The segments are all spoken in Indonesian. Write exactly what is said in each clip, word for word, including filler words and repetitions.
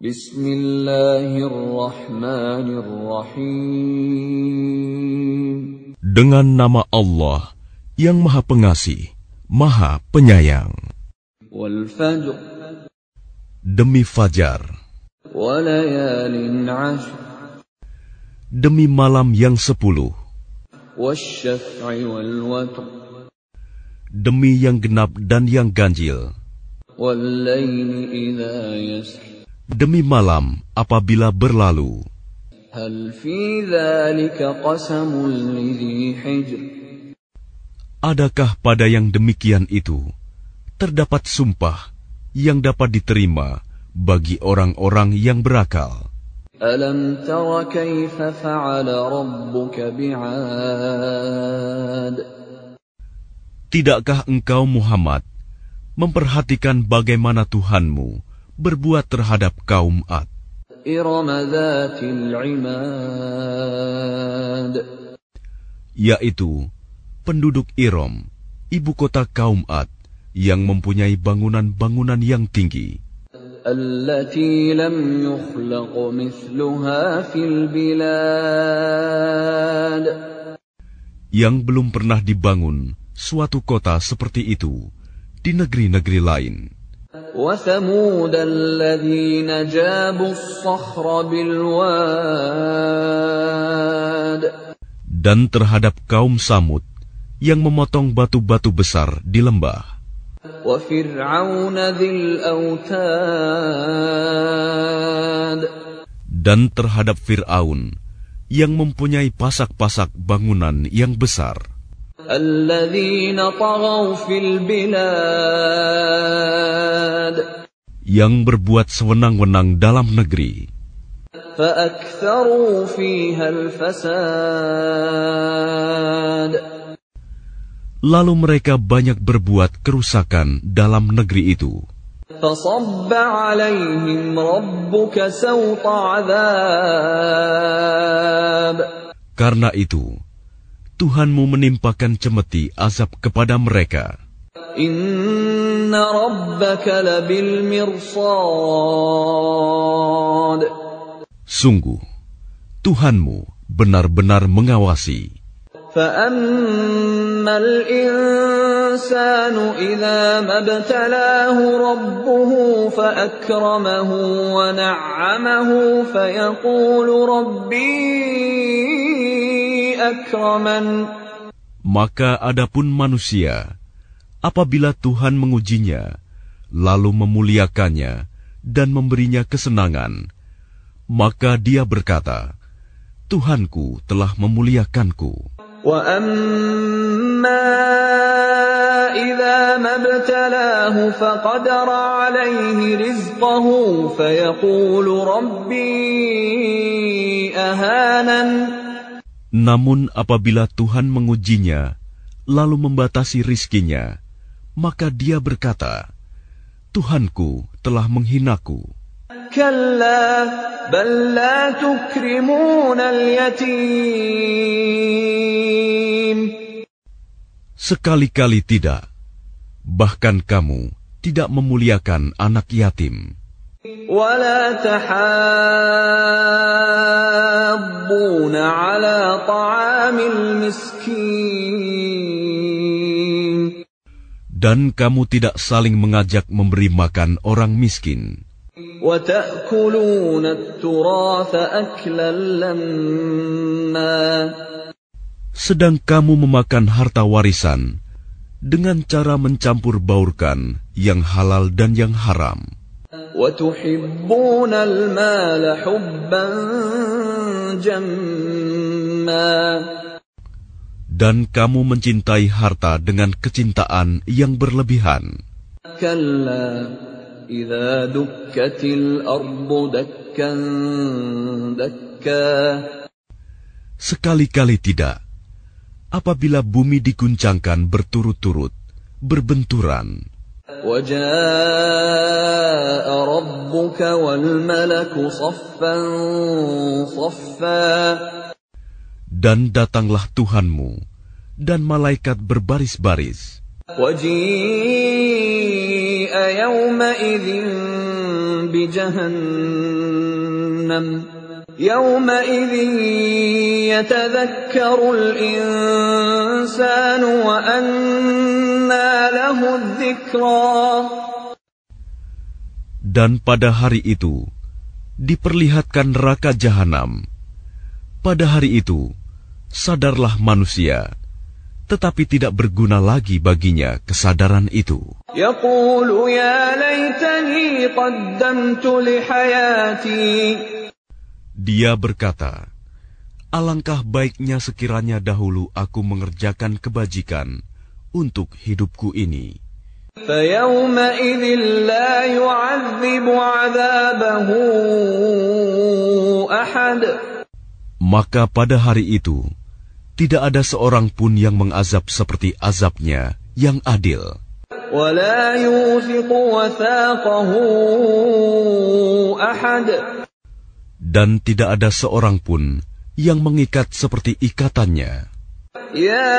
Bismillahirrahmanirrahim. Dengan nama Allah yang Maha Pengasih, Maha Penyayang. Wal fajr. Demi fajar. Wa layalin 'ashr. Demi malam yang sepuluh. Wasyaf'i wal watr. Demi yang genap dan yang ganjil. Wal laili idza yasr. Demi malam apabila berlalu. Hal fi dzalika qasamul lidzi hijr. Adakah pada yang demikian itu terdapat sumpah yang dapat diterima bagi orang-orang yang berakal? Alam tara kaifa fa'ala rabbuka bi'ad. Tidakkah engkau Muhammad memperhatikan bagaimana Tuhanmu berbuat terhadap kaum Ad? Iram dzatil 'imad. Yaitu penduduk Iram, ibu kota kaum Ad, yang mempunyai bangunan-bangunan yang tinggi. Allati lam yukhlaq mithluha fil bilad. Yang belum pernah dibangun suatu kota seperti itu di negeri-negeri lain. Wa thamud alladhina jabu as-sakhra bil wad. Dan terhadap kaum Samud yang memotong batu-batu besar di lembah. Wa fir'aun dzil autad. Dan terhadap Fir'aun yang mempunyai pasak-pasak bangunan yang besar. Alladzina taghaw fil bilad. Yang berbuat sewenang-wenang dalam negeri. Fa'aktharu fiha al-fasad. Lalu mereka banyak berbuat kerusakan dalam negeri itu. Fasabba 'alaihim rabbuka sawta 'adzab. Karena itu, Tuhanmu menimpakan cemeti azab kepada mereka. Inna rabbaka labil mirsad. Sungguh, Tuhanmu benar-benar mengawasi. فَأَمَّا الْإِنسَانُ إِذَا مَا ابْتَلَاهُ رَبُّهُ فَأَكْرَمَهُ وَنَعَّمَهُ فَيَقُولُ رَبِّي أَكْرَمَنِ. Maka adapun manusia, apabila Tuhan mengujinya, lalu memuliakannya dan memberinya kesenangan, maka dia berkata, Tuhanku telah memuliakanku. وَأَمَّا إِذَا مَا ابْتَلَاهُ فَقَدَرَ عَلَيْهِ رِزْقَهُ فَيَقُولُ رَبِّي أَهَانَنِ. Namun apabila Tuhan mengujinya, lalu membatasi rizkinya, maka dia berkata, Tuhanku telah menghinaku. Kalla bal la tukrimuna al-yatim. Sekali-kali tidak. Bahkan kamu tidak memuliakan anak yatim. Wa la tahabbuna ala ta'amil miskin. Dan kamu tidak saling mengajak memberi makan orang miskin. وَتَأْكُلُونَ التُّرَاثَ أَكْلًا لَمًّا. Sedang kamu memakan harta warisan dengan cara mencampur baurkan yang halal dan yang haram. وَتُحِبُّونَ الْمَالَ حُبًّا جَمًّا. Dan kamu mencintai harta dengan kecintaan yang berlebihan. Kalla idza dukkatil ardu dakkan dakka. Sekali-kali tidak. Apabila bumi diguncangkan berturut-turut, berbenturan. وَجَاءَ رَبُّكَ وَالْمَلَكُ صَفًّا صَفًّا. Dan datanglah Tuhanmu dan malaikat berbaris-baris. وَجِيءَ يَوْمَئِذٍ بجهنم يومئذ يتذكر الإنسان وأنى له الذكرى. Dan pada hari itu diperlihatkan neraka jahanam. Pada hari itu sadarlah manusia, tetapi tidak berguna lagi baginya kesadaran itu. Yaqulu ya laitani qaddamtu li hayati. Dia berkata, alangkah baiknya sekiranya dahulu aku mengerjakan kebajikan untuk hidupku ini. فَيَوْمَئِذٍ لَا يُعَذِّبُ عَذَابَهُ أَحَدٌ. Maka pada hari itu tidak ada seorang pun yang mengazab seperti azabnya yang adil. وَلَا يُوثِقُ وَثَاقَهُ أَحَدٌ. Dan tidak ada seorang pun yang mengikat seperti ikatannya. Ya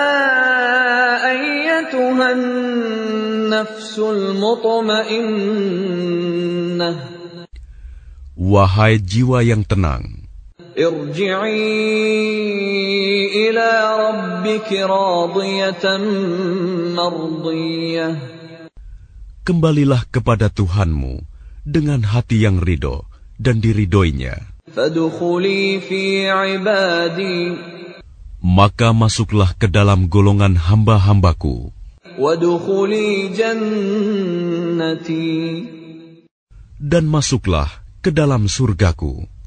ayyatuhan nafsul mutmainnah. Wahai jiwa yang tenang, irji'i ila rabbiki radiyatan mardiyah. Kembalilah kepada Tuhanmu dengan hati yang ridho dan diridhoinya. Fadkhuli fi ibadi. Maka masuklah ke dalam golongan hamba-hambaku. Wadkhuli jannati. Dan masuklah ke dalam surgaku.